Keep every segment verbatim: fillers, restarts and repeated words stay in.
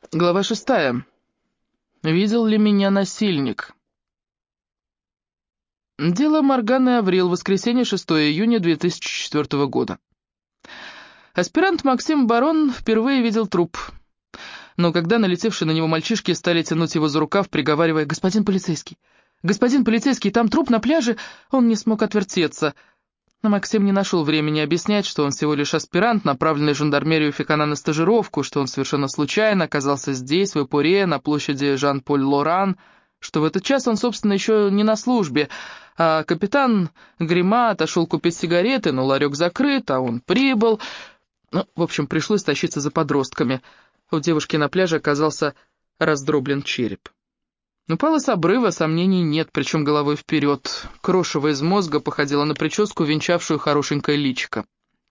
Глава шестая. Видел ли меня насильник? Дело Морганы Аврил. Воскресенье, шестое июня две тысячи четвёртого года. Аспирант Максим Барон впервые видел труп. Но когда налетевшие на него мальчишки стали тянуть его за рукав, приговаривая: «Господин полицейский! Господин полицейский, там труп на пляже!», он не смог отвертеться. Но Максим не нашел времени объяснять, что он всего лишь аспирант, направленный в жандармерию Фекана на стажировку, что он совершенно случайно оказался здесь, в Эпуре, на площади Жан-Поль-Лоран, что в этот час он, собственно, еще не на службе, а капитан Грима отошел купить сигареты, но ларек закрыт, а он прибыл. Ну, в общем, пришлось тащиться за подростками. У девушки на пляже оказался раздроблен череп. Упала с обрыва, сомнений нет, причем головой вперед. Крошево из мозга походила на прическу, венчавшую хорошенькое личико.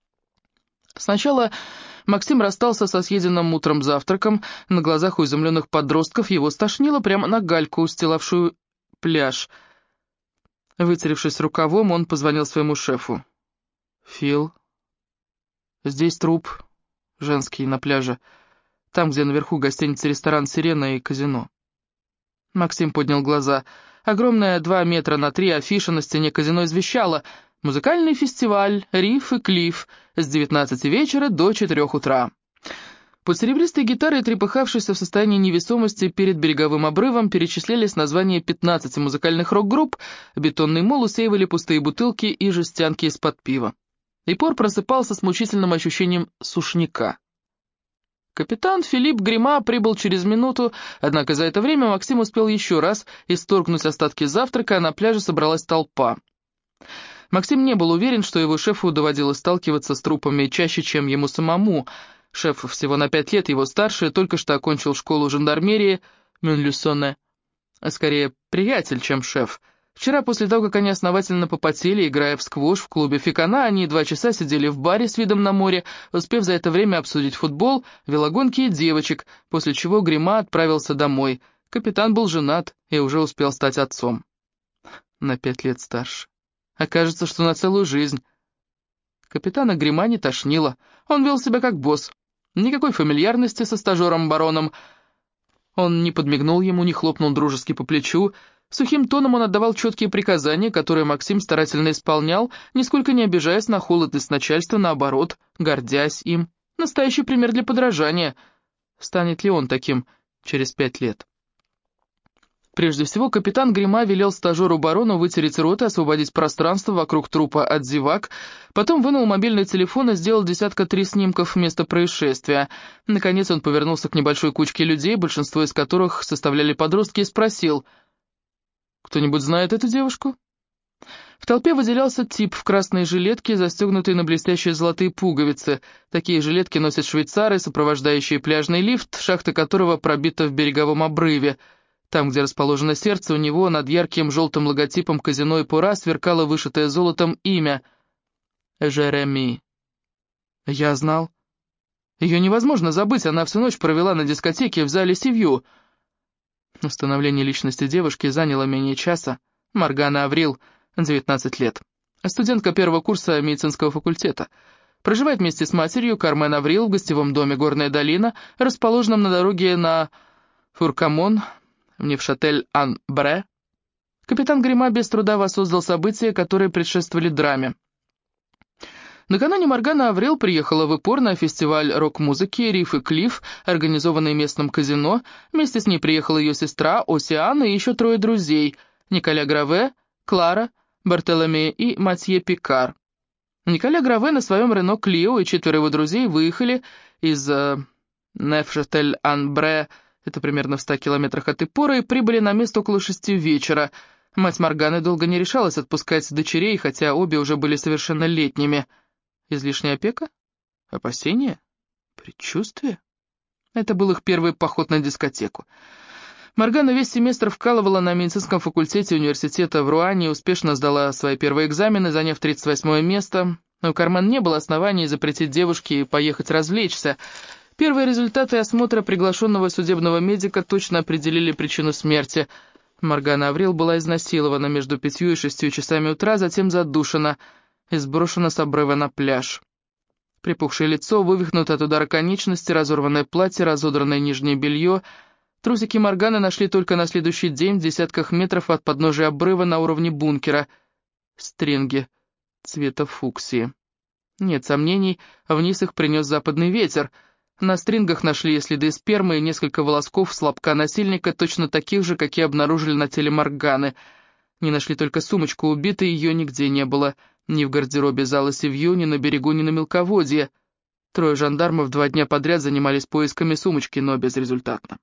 Сначала Максим расстался со съеденным утром завтраком. На глазах у изумленных подростков его стошнило прямо на гальку, устилавшую пляж. Вытеревшись рукавом, он позвонил своему шефу. «Фил, здесь труп женский на пляже, там, где наверху гостиница-ресторан «Сирена» и казино». Максим поднял глаза. Огромная два метра на три афиша на стене казино извещала: «Музыкальный фестиваль «Риф и Клифф» с девятнадцати вечера до четырёх утра». Под серебристой гитарой, трепыхавшейся в состоянии невесомости перед береговым обрывом, перечислялись названия пятнадцати музыкальных рок-групп, бетонный мол усеивали пустые бутылки и жестянки из-под пива. Ипор просыпался с мучительным ощущением сушняка. Капитан Филипп Грима прибыл через минуту, однако за это время Максим успел еще раз исторгнуть остатки завтрака, а на пляже собралась толпа. Максим не был уверен, что его шефу доводилось сталкиваться с трупами чаще, чем ему самому. Шеф всего на пять лет его старше, только что окончил школу жандармерии Мюнлюсоне. А скорее приятель, чем шеф. Вчера, после того, как они основательно попотели, играя в сквош в клубе Фекана, они два часа сидели в баре с видом на море, успев за это время обсудить футбол, велогонки и девочек, после чего Грима отправился домой. Капитан был женат и уже успел стать отцом. На пять лет старше. Окажется, что на целую жизнь. Капитана Грима не тошнило. Он вел себя как босс. Никакой фамильярности со стажером-бароном. Он не подмигнул ему, не хлопнул дружески по плечу. Сухим тоном он отдавал четкие приказания, которые Максим старательно исполнял, нисколько не обижаясь на холодность начальства, наоборот, гордясь им. Настоящий пример для подражания. Станет ли он таким через пять лет? Прежде всего, капитан Грима велел стажеру-барону вытереть рот и освободить пространство вокруг трупа от зевак, потом вынул мобильный телефон и сделал десятка три снимков места происшествия. Наконец он повернулся к небольшой кучке людей, большинство из которых составляли подростки, и спросил: «Кто-нибудь знает эту девушку?» В толпе выделялся тип в красной жилетке, застегнутой на блестящие золотые пуговицы. Такие жилетки носят швейцары, сопровождающие пляжный лифт, шахта которого пробита в береговом обрыве. Там, где расположено сердце, у него над ярким желтым логотипом казино Эпура сверкало вышитое золотом имя — Жереми. Я знал. Ее невозможно забыть, она всю ночь провела на дискотеке в зале Сивью. Установление личности девушки заняло менее часа. Моргана Аврил, девятнадцать лет. Студентка первого курса медицинского факультета. Проживает вместе с матерью Кармен Аврил в гостевом доме «Горная долина», расположенном на дороге на Фуркамон, в Невшатель-ан-Бре. Капитан Грима без труда воссоздал события, которые предшествовали драме. Накануне Моргана Аврил приехала в Ипор на фестиваль рок-музыки «Риф и Клифф», организованный местным казино. Вместе с ней приехала ее сестра Осиана и еще трое друзей — Николя Граве, Клара, Бартоломе и Матье Пикар. Николя Граве на своем Рено Клио и четверо его друзей выехали из э, Невшатель-ан-Бре, это примерно в ста километрах от Ипора, и прибыли на место около шести вечера. Мать Морганы долго не решалась отпускать дочерей, хотя обе уже были совершеннолетними. Излишняя опека? Опасения? Предчувствие? Это был их первый поход на дискотеку. Моргана весь семестр вкалывала на медицинском факультете университета в Руане и успешно сдала свои первые экзамены, заняв тридцать восьмое место. У Кармен не было оснований запретить девушке поехать развлечься. Первые результаты осмотра приглашенного судебного медика точно определили причину смерти. Моргана Аврил была изнасилована между пятью и шестью часами утра, затем задушена и сброшена с обрыва на пляж. Припухшее лицо, вывихнутое от удара конечности, разорванное платье, разодранное нижнее белье. Трусики Морганы нашли только на следующий день в десятках метров от подножия обрыва на уровне бункера. Стринги цвета фуксии. Нет сомнений, вниз их принес западный ветер. На стрингах нашли следы спермы и несколько волосков с лобка насильника, точно таких же, какие обнаружили на теле Морганы. Не нашли только сумочку убитой, ее нигде не было. Ни в гардеробе зала Севью, ни на берегу, ни на мелководье. Трое жандармов два дня подряд занимались поисками сумочки, но безрезультатно.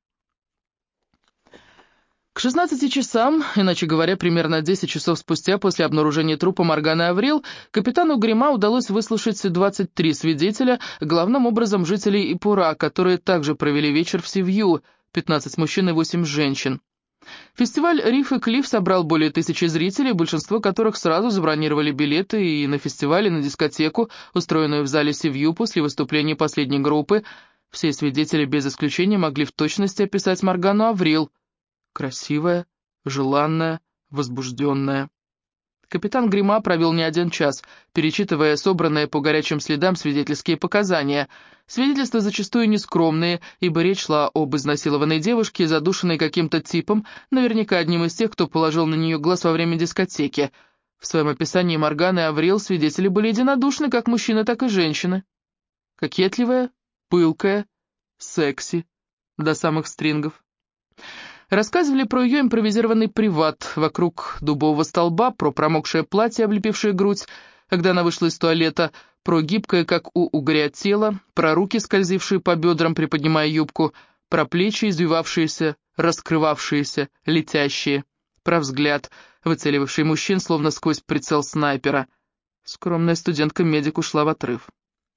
К шестнадцати часам, иначе говоря, примерно десять часов спустя после обнаружения трупа Морганы Аврил, капитану Грима удалось выслушать двадцать три свидетеля, главным образом жителей Ипура, которые также провели вечер в Севью, пятнадцать мужчин и восемь женщин. Фестиваль «Риф и Клифф» собрал более тысячи зрителей, большинство которых сразу забронировали билеты и на фестиваль, и на дискотеку, устроенную в зале Севью после выступления последней группы. Все свидетели без исключения могли в точности описать Моргану Аврил. Красивая, желанная, возбужденная. Капитан Грима провел не один час, перечитывая собранные по горячим следам свидетельские показания. Свидетельства зачастую нескромные, ибо речь шла об изнасилованной девушке, задушенной каким-то типом, наверняка одним из тех, кто положил на нее глаз во время дискотеки. В своем описании Морганы Аврил свидетели были единодушны, как мужчины, так и женщины. Кокетливая, пылкая, секси, до самых стрингов. Рассказывали про ее импровизированный приват вокруг дубового столба, про промокшее платье, облепившее грудь, когда она вышла из туалета, про гибкое, как у угря, тело, про руки, скользившие по бедрам, приподнимая юбку, про плечи, извивавшиеся, раскрывавшиеся, летящие, про взгляд, выцеливавший мужчин, словно сквозь прицел снайпера. Скромная студентка-медик ушла в отрыв.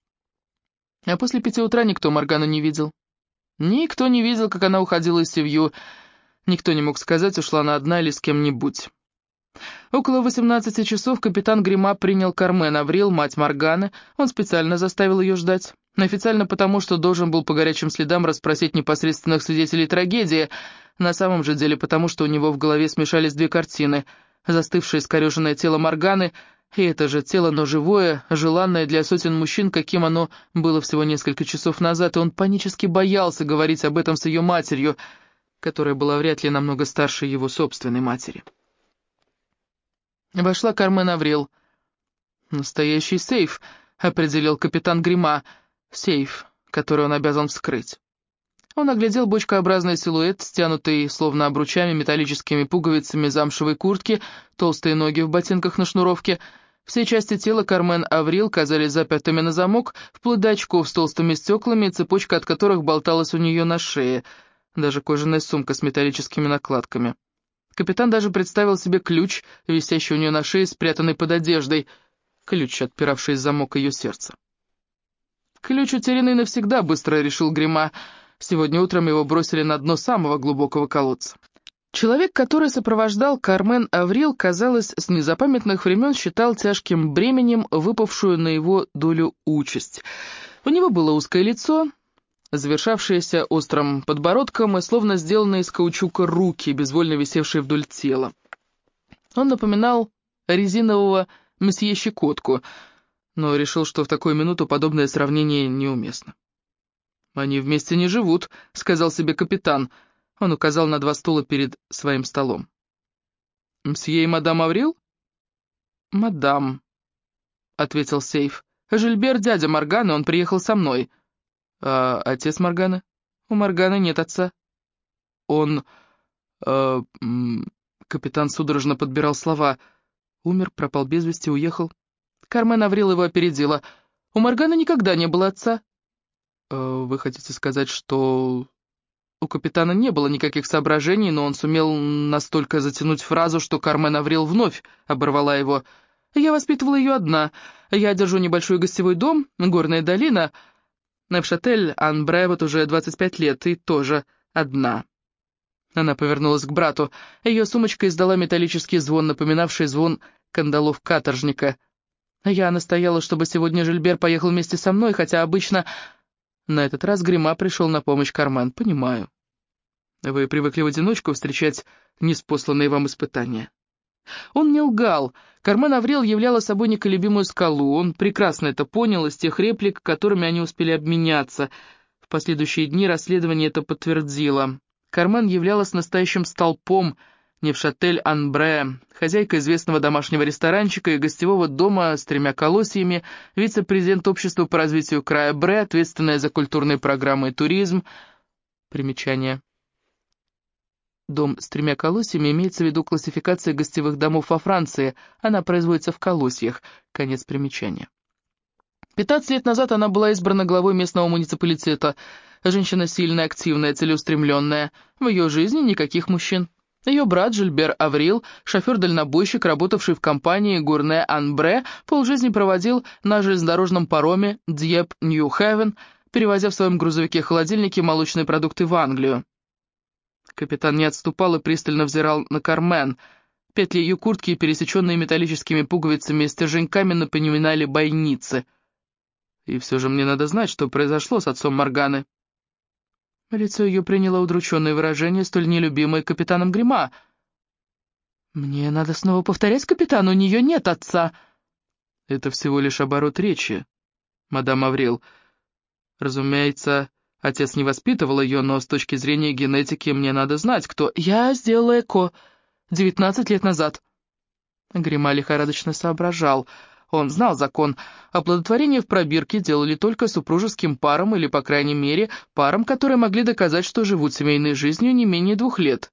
А после пяти утра никто Моргану не видел. Никто не видел, как она уходила из Севью. Никто не мог сказать, ушла она одна или с кем-нибудь. Около восемнадцати часов капитан Грима принял Кармен Аврил, мать Морганы. Он специально заставил ее ждать. Официально потому, что должен был по горячим следам расспросить непосредственных свидетелей трагедии. На самом же деле потому, что у него в голове смешались две картины. Застывшее искореженное тело Морганы, и это же тело, но живое, желанное для сотен мужчин, каким оно было всего несколько часов назад, и он панически боялся говорить об этом с ее матерью, которая была вряд ли намного старше его собственной матери. Вошла Кармен Аврил. «Настоящий сейф», — определил капитан Грима. «Сейф, который он обязан вскрыть». Он оглядел бочкообразный силуэт, стянутый, словно обручами, металлическими пуговицами замшевой куртки, толстые ноги в ботинках на шнуровке. Все части тела Кармен Аврил казались запертыми на замок, вплоть до очков с толстыми стеклами, цепочка от которых болталась у нее на шее. Даже кожаная сумка с металлическими накладками. Капитан даже представил себе ключ, висящий у нее на шее, спрятанный под одеждой. Ключ, отпиравший замок ее сердца. «Ключ утерянный навсегда», — быстро решил Грима. Сегодня утром его бросили на дно самого глубокого колодца. Человек, который сопровождал Кармен Аврил, казалось, с незапамятных времен считал тяжким бременем выпавшую на его долю участь. У него было узкое лицо, завершавшиеся острым подбородком и словно сделанные из каучука руки, безвольно висевшие вдоль тела. Он напоминал резинового месье Щекотку, но решил, что в такую минуту подобное сравнение неуместно. «Они вместе не живут», — сказал себе капитан. Он указал на два стула перед своим столом. «Мсье и мадам Аврил?» «Мадам», — ответил сейф. «Жильбер, дядя Морганы, он приехал со мной». «А отец Морганы?» «У Морганы нет отца». «Он...» э, Капитан судорожно подбирал слова. «Умер, пропал без вести, уехал». Кармен Аврил его опередила. «У Морганы никогда не было отца». «Вы хотите сказать, что...» У капитана не было никаких соображений, но он сумел настолько затянуть фразу, что Кармен Аврил вновь оборвала его. «Я воспитывала ее одна. Я держу небольшой гостевой дом, горная долина. Невшатель-Ан-Бре вот уже двадцать пять лет, и тоже одна». Она повернулась к брату. Ее сумочка издала металлический звон, напоминавший звон кандалов каторжника. «Я настояла, чтобы сегодня Жильбер поехал вместе со мной, хотя обычно...» На этот раз Грима пришел на помощь Кармен. «Понимаю. Вы привыкли в одиночку встречать неспосланные вам испытания. Он не лгал. Кармен Аврил являла собой неколебимую скалу. Он прекрасно это понял из тех реплик, которыми они успели обменяться. В последующие дни расследование это подтвердило. Кармен являлась настоящим столпом Невшатель-Анбре, хозяйка известного домашнего ресторанчика и гостевого дома с тремя колосьями, вице-президент общества по развитию края Бре, ответственная за культурные программы и туризм. Примечание. Дом с тремя колосьями имеется в виду классификация гостевых домов во Франции. Она производится в колосьях. Конец примечания. пятнадцать лет назад она была избрана главой местного муниципалитета. Женщина сильная, активная, целеустремленная. В ее жизни никаких мужчин. Ее брат Жильбер Аврил, шофер-дальнобойщик, работавший в компании Гурне-Анбре, полжизни проводил на железнодорожном пароме Дьеп-Нью-Хевен, перевозя в своем грузовике холодильники молочные продукты в Англию. Капитан не отступал и пристально взирал на Кармен. Петли ее куртки, пересеченные металлическими пуговицами и стерженьками, напоминали бойницы. И все же мне надо знать, что произошло с отцом Морганы. Лицо ее приняло удрученное выражение, столь нелюбимое капитаном Грима. «Мне надо снова повторять, капитан, у нее нет отца». «Это всего лишь оборот речи, мадам Аврил. Разумеется, отец не воспитывал ее, но с точки зрения генетики мне надо знать, кто...» «Я сделала ЭКО девятнадцать лет назад». Грима лихорадочно соображал. Он знал закон. Оплодотворение в пробирке делали только супружеским парам или, по крайней мере, парам, которые могли доказать, что живут семейной жизнью не менее двух лет.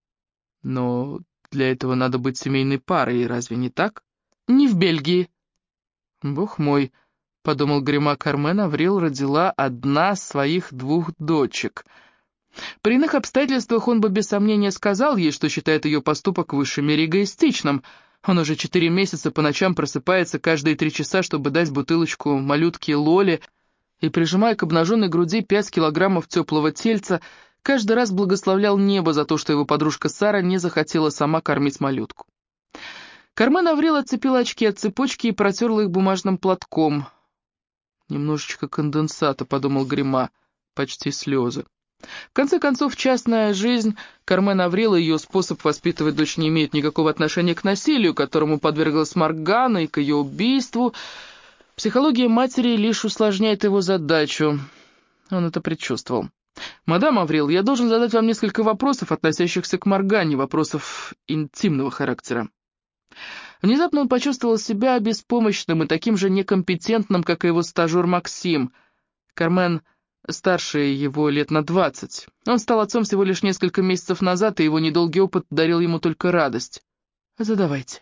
Но для этого надо быть семейной парой, разве не так? Не в Бельгии. Бог мой, подумал Грима, Кармен Аврил родила одна своих двух дочек. При иных обстоятельствах он бы без сомнения сказал ей, что считает ее поступок в высшей мере эгоистичным. Он уже четыре месяца по ночам просыпается каждые три часа, чтобы дать бутылочку малютке Лоле, и, прижимая к обнаженной груди пять килограммов теплого тельца, каждый раз благословлял небо за то, что его подружка Сара не захотела сама кормить малютку. Кармен Аврил отцепила очки от цепочки и протерла их бумажным платком. «Немножечко конденсата», — подумал Грима, — почти слезы. В конце концов, частная жизнь Кармен Аврил и ее способ воспитывать дочь не имеют никакого отношения к насилию, которому подверглась Моргана, и к ее убийству. Психология матери лишь усложняет его задачу. Он это предчувствовал. «Мадам Аврил, я должен задать вам несколько вопросов, относящихся к Моргане, вопросов интимного характера». Внезапно он почувствовал себя беспомощным и таким же некомпетентным, как и его стажер Максим. Кармен старше его лет на двадцать. Он стал отцом всего лишь несколько месяцев назад, и его недолгий опыт дарил ему только радость. Задавайте.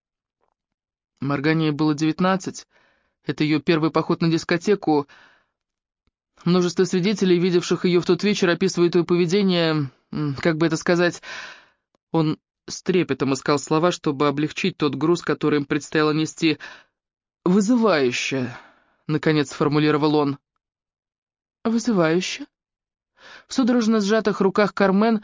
Моргане было девятнадцать. Это ее первый поход на дискотеку. Множество свидетелей, видевших ее в тот вечер, описывают ее поведение, как бы это сказать... Он с трепетом искал слова, чтобы облегчить тот груз, который им предстояло нести. «Вызывающе», — наконец сформулировал он. «Вызывающе?» В судорожно сжатых руках Кармен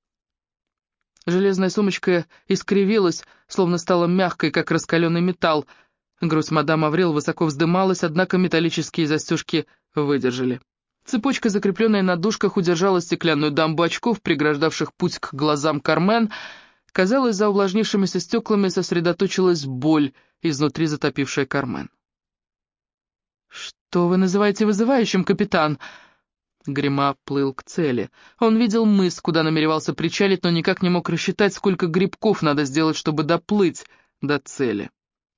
железная сумочка искривилась, словно стала мягкой, как раскаленный металл. Грудь мадам Аврил высоко вздымалась, однако металлические застежки выдержали. Цепочка, закрепленная на дужках, удержала стеклянную дамбу очков, преграждавших путь к глазам Кармен. Казалось, за увлажнившимися стеклами сосредоточилась боль, изнутри затопившая Кармен. «Что вы называете вызывающим, капитан?» Грима плыл к цели. Он видел мыс, куда намеревался причалить, но никак не мог рассчитать, сколько грибков надо сделать, чтобы доплыть до цели.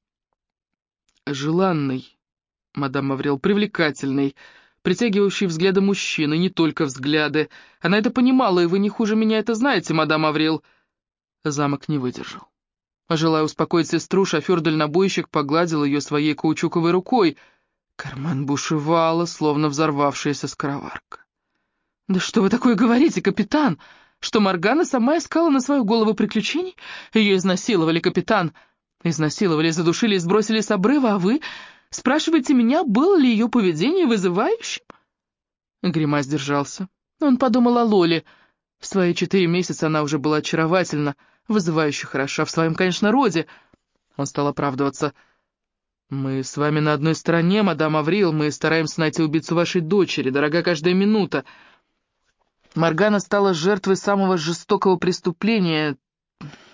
«Желанный, мадам Аврил, привлекательный, притягивающий взгляды мужчины, не только взгляды. Она это понимала, и вы не хуже меня это знаете, мадам Аврил». Замок не выдержал. Желая успокоить сестру, шофер-дальнобойщик погладил ее своей каучуковой рукой. Кармен бушевала, словно взорвавшаяся скороварка. «Да что вы такое говорите, капитан? Что Моргана сама искала на свою голову приключений? Ее изнасиловали, капитан. Изнасиловали, задушили и сбросили с обрыва, а вы спрашиваете меня, было ли ее поведение вызывающим?» Грима сдержался. Он подумал о Лоле. В свои четыре месяца она уже была очаровательна, вызывающе хороша, в своем, конечно, роде. Он стал оправдываться. «Мы с вами на одной стороне, мадам Аврил, мы стараемся найти убийцу вашей дочери, дорога каждая минута. Моргана стала жертвой самого жестокого преступления,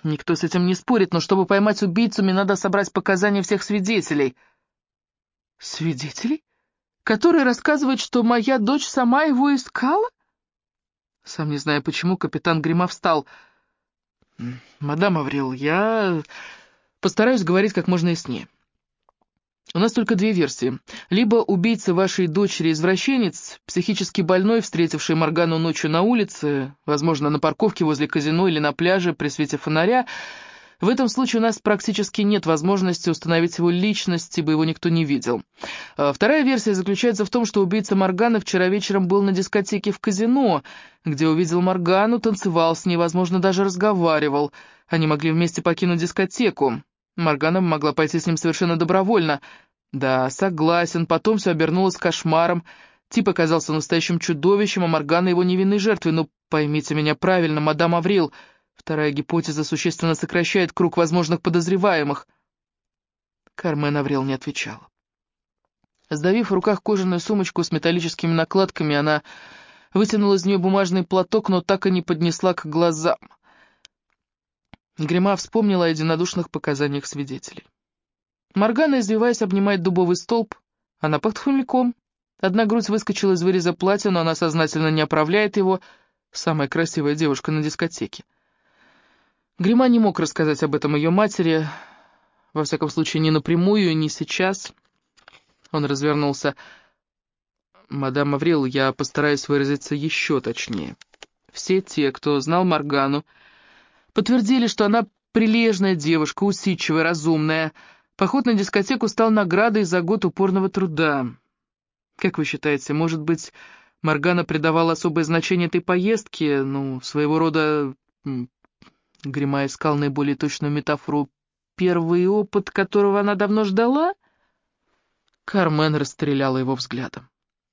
Никто с этим не спорит, но чтобы поймать убийцу, мне надо собрать показания всех свидетелей». «Свидетелей? Которые рассказывают, что моя дочь сама его искала?» Сам не зная почему, капитан Грима встал. «Мадам Аврил, я постараюсь говорить как можно яснее. У нас только две версии. Либо убийца вашей дочери извращенец, психически больной, встретивший Моргану ночью на улице, возможно, на парковке возле казино или на пляже при свете фонаря. В этом случае у нас практически нет возможности установить его личность, ибо его никто не видел. А вторая версия заключается в том, что убийца Морганы вчера вечером был на дискотеке в казино, где увидел Моргану, танцевал с ней, возможно, даже разговаривал. Они могли вместе покинуть дискотеку. Моргана могла пойти с ним совершенно добровольно. Да, согласен, потом все обернулось кошмаром. Тип оказался настоящим чудовищем, а Моргана его невинной жертвой. Но поймите меня правильно, мадам Аврил, вторая гипотеза существенно сокращает круг возможных подозреваемых. Кармен Аврил не отвечала. Сдавив в руках кожаную сумочку с металлическими накладками, она вытянула из нее бумажный платок, но так и не поднесла к глазам. Грима вспомнила о единодушных показаниях свидетелей. Моргана, извиваясь, обнимает дубовый столб. Она под хмельком. Одна грудь выскочила из выреза платья, но она сознательно не оправляет его. Самая красивая девушка на дискотеке. Грима не мог рассказать об этом ее матери, во всяком случае, не напрямую, не сейчас. Он развернулся. «Мадам Аврил, я постараюсь выразиться еще точнее. Все те, кто знал Моргану, подтвердили, что она прилежная девушка, усидчивая, разумная. Поход на дискотеку стал наградой за год упорного труда. Как вы считаете, может быть, Моргана придавала особое значение этой поездке? Ну, своего рода...» Грима искал наиболее точную метафору. «Первый опыт, которого она давно ждала?» Кармен расстреляла его взглядом.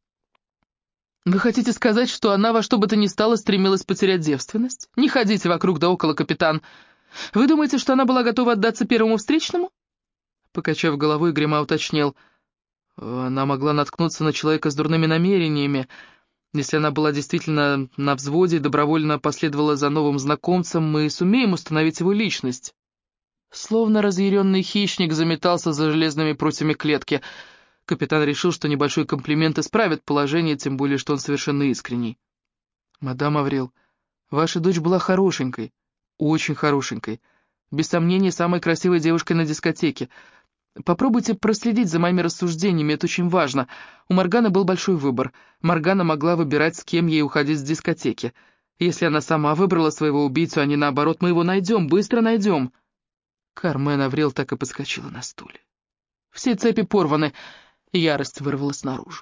«Вы хотите сказать, что она во что бы то ни стало стремилась потерять девственность? Не ходите вокруг да около, капитан. Вы думаете, что она была готова отдаться первому встречному?» Покачав головой, Грима уточнил. «Она могла наткнуться на человека с дурными намерениями. Если она была действительно на взводе и добровольно последовала за новым знакомцем, мы сумеем установить его личность». Словно разъяренный хищник заметался за железными прутьями клетки. Капитан решил, что небольшой комплимент исправит положение, тем более, что он совершенно искренний. «Мадам Аврил, ваша дочь была хорошенькой, очень хорошенькой. Без сомнения, самой красивой девушкой на дискотеке. Попробуйте проследить за моими рассуждениями, это очень важно. У Морганы был большой выбор. Моргана могла выбирать, с кем ей уходить с дискотеки. Если она сама выбрала своего убийцу, а не наоборот, мы его найдем, быстро найдем». Кармен Аврил так и подскочила на стуле. Все цепи порваны, ярость вырвалась наружу.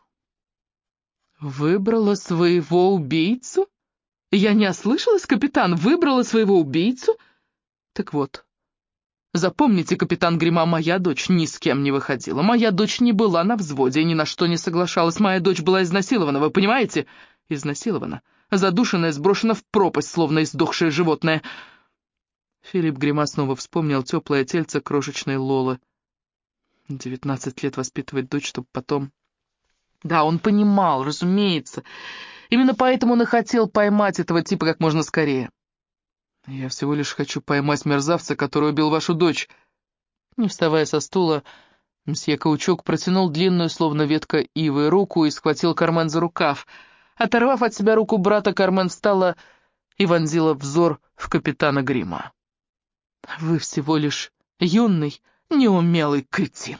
«Выбрала своего убийцу? Я не ослышалась, капитан? Выбрала своего убийцу? Так вот, запомните, капитан Грима, моя дочь ни с кем не выходила. Моя дочь не была на взводе и ни на что не соглашалась. Моя дочь была изнасилована, вы понимаете? Изнасилована, задушенная, сброшена в пропасть, словно издохшее животное». Филипп Грима снова вспомнил теплое тельце крошечной Лолы. Девятнадцать лет воспитывать дочь, чтобы потом... Да, он понимал, разумеется. Именно поэтому он и хотел поймать этого типа как можно скорее. «Я всего лишь хочу поймать мерзавца, который убил вашу дочь». Не вставая со стула, мсье Каучук протянул длинную, словно ветка ивы, руку и схватил Кармен за рукав. Оторвав от себя руку брата, Кармен встала и вонзила взор в капитана Грима. «Вы всего лишь юный, неумелый кретин».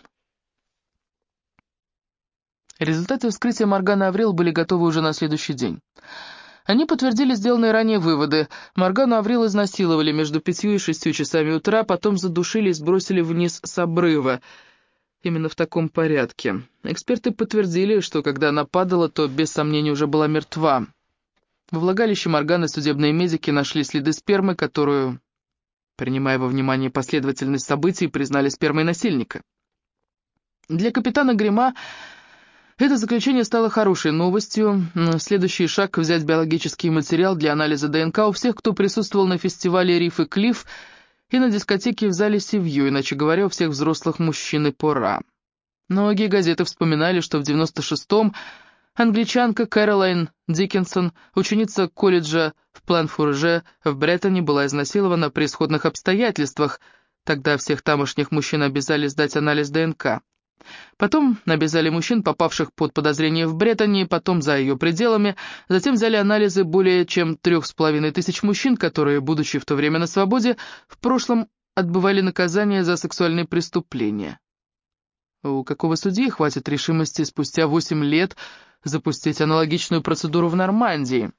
Результаты вскрытия Морганы Аврил были готовы уже на следующий день. Они подтвердили сделанные ранее выводы. Моргану Аврил изнасиловали между пятью и шестью часами утра, потом задушили и сбросили вниз с обрыва. Именно в таком порядке. Эксперты подтвердили, что когда она падала, то без сомнения уже была мертва. Во влагалище Морганы судебные медики нашли следы спермы, которую, принимая во внимание последовательность событий, признали спермой насильника. Для капитана Грима это заключение стало хорошей новостью. Следующий шаг — взять биологический материал для анализа ДНК у всех, кто присутствовал на фестивале «Риф и Клифф» и на дискотеке в зале «Севью», иначе говоря, у всех взрослых мужчин и пора. Многие газеты вспоминали, что в девяносто шестом англичанка Кэролайн Диккенсон, ученица колледжа в План-Фурже в Бреттоне была изнасилована при сходных обстоятельствах. Тогда всех тамошних мужчин обязали сдать анализ ДНК. Потом обязали мужчин, попавших под подозрение в Бреттоне, потом за ее пределами. Затем взяли анализы более чем трех с половиной тысяч мужчин, которые, будучи в то время на свободе, в прошлом отбывали наказание за сексуальные преступления. У какого судьи хватит решимости спустя восемь лет запустить аналогичную процедуру в Нормандии?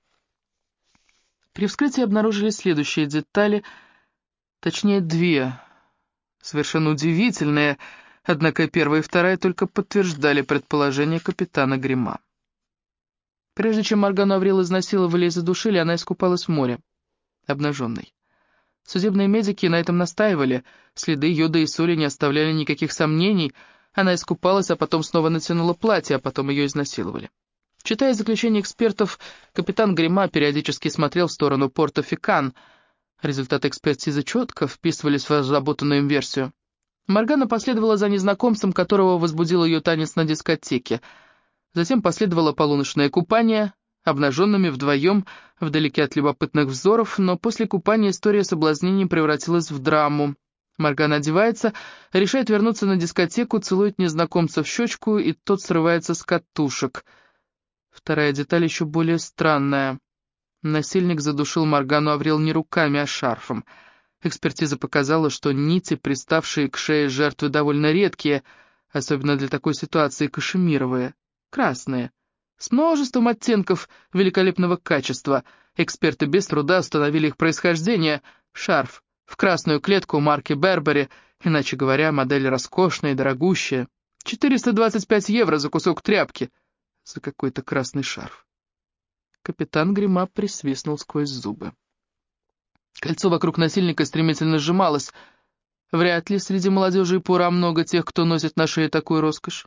При вскрытии обнаружили следующие детали, точнее две, совершенно удивительные, однако первая и вторая только подтверждали предположение капитана Грима. Прежде чем Моргану Аврил изнасиловали и задушили, она искупалась в море, обнаженной. Судебные медики на этом настаивали, следы йода и соли не оставляли никаких сомнений. Она искупалась, а потом снова натянула платье, а потом ее изнасиловали. Читая заключение экспертов, капитан Грима периодически смотрел в сторону порта Фикан. Результаты экспертизы четко вписывались в разработанную им версию. Моргана последовала за незнакомцем, которого возбудил ее танец на дискотеке. Затем последовало полуночное купание, обнаженными вдвоем, вдалеке от любопытных взоров, но после купания история соблазнений превратилась в драму. Моргана одевается, решает вернуться на дискотеку, целует незнакомца в щечку, и тот срывается с катушек. Вторая деталь еще более странная. Насильник задушил Моргану Аврил не руками, а шарфом. Экспертиза показала, что нити, приставшие к шее жертвы, довольно редкие, особенно для такой ситуации кашемировые, красные, с множеством оттенков великолепного качества. Эксперты без труда установили их происхождение. Шарф в красную клетку марки Бербери, иначе говоря, модель роскошная и дорогущая. четыреста двадцать пять евро за кусок тряпки, за какой-то красный шарф. Капитан Грима присвистнул сквозь зубы. Кольцо вокруг насильника стремительно сжималось. Вряд ли среди молодежи и пора много тех, кто носит на шее такую роскошь.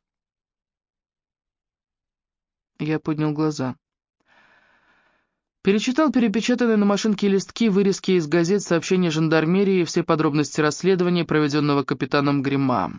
Я поднял глаза. Перечитал перепечатанные на машинке листки, вырезки из газет, сообщения жандармерии и все подробности расследования, проведенного капитаном Грима.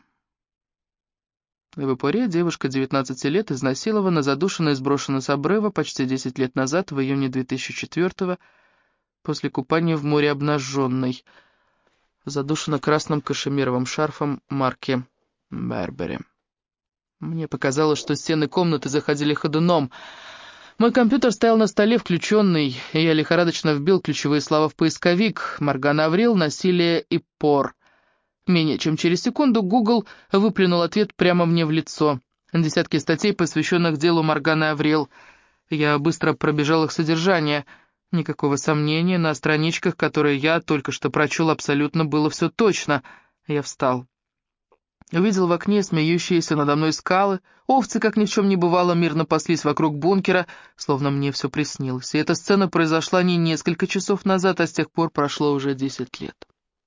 В Ипоре девушка девятнадцати лет изнасилована, задушена и сброшена с обрыва почти десять лет назад, в июне две тысячи четвёртого, после купания в море обнаженной. Задушена красным кашемировым шарфом марки Бербери. Мне показалось, что стены комнаты заходили ходуном. Мой компьютер стоял на столе включенный, и я лихорадочно вбил ключевые слова в поисковик: Моргана Аврил, насилие и пор. Менее чем через секунду Google выплюнул ответ прямо мне в лицо. Десятки статей, посвященных делу Морганы Аврил. Я быстро пробежал их содержание. Никакого сомнения, на страничках, которые я только что прочел, абсолютно было все точно. Я встал. Увидел в окне смеющиеся надо мной скалы. Овцы, как ни в чем не бывало, мирно паслись вокруг бункера, словно мне все приснилось. И эта сцена произошла не несколько часов назад, а с тех пор прошло уже десять лет.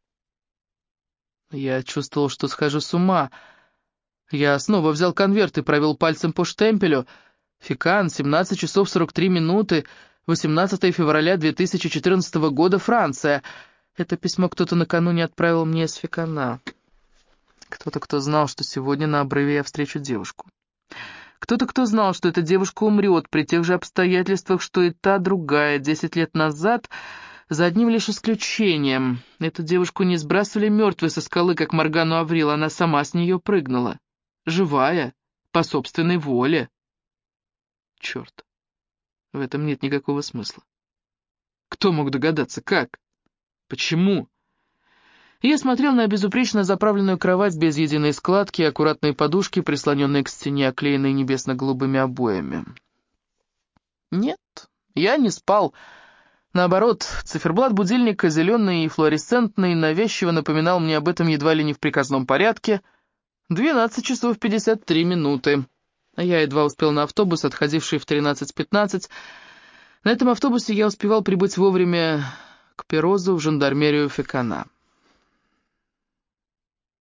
Я чувствовал, что схожу с ума. Я снова взял конверт и провел пальцем по штемпелю. Фикан, семнадцать часов сорок три минуты, восемнадцатого февраля две тысячи четырнадцатого года, Франция. Это письмо кто-то накануне отправил мне из Фикана. Кто-то, кто знал, что сегодня на обрыве я встречу девушку. Кто-то, кто знал, что эта девушка умрет при тех же обстоятельствах, что и та другая, десять лет назад, за одним лишь исключением. Эту девушку не сбрасывали мертвой со скалы, как Моргану Аврил, она сама с нее прыгнула. Живая, по собственной воле. Черт, в этом нет никакого смысла. Кто мог догадаться, как? Почему? Я смотрел на безупречно заправленную кровать без единой складки и аккуратные подушки, прислоненные к стене, оклеенные небесно-голубыми обоями. Нет, я не спал. Наоборот, циферблат будильника, зеленый и флуоресцентный, навязчиво напоминал мне об этом едва ли не в приказном порядке. двенадцать часов пятьдесят три минуты. Я едва успел на автобус, отходивший в тринадцать пятнадцать. На этом автобусе я успевал прибыть вовремя к Перозу в жандармерию Фикана.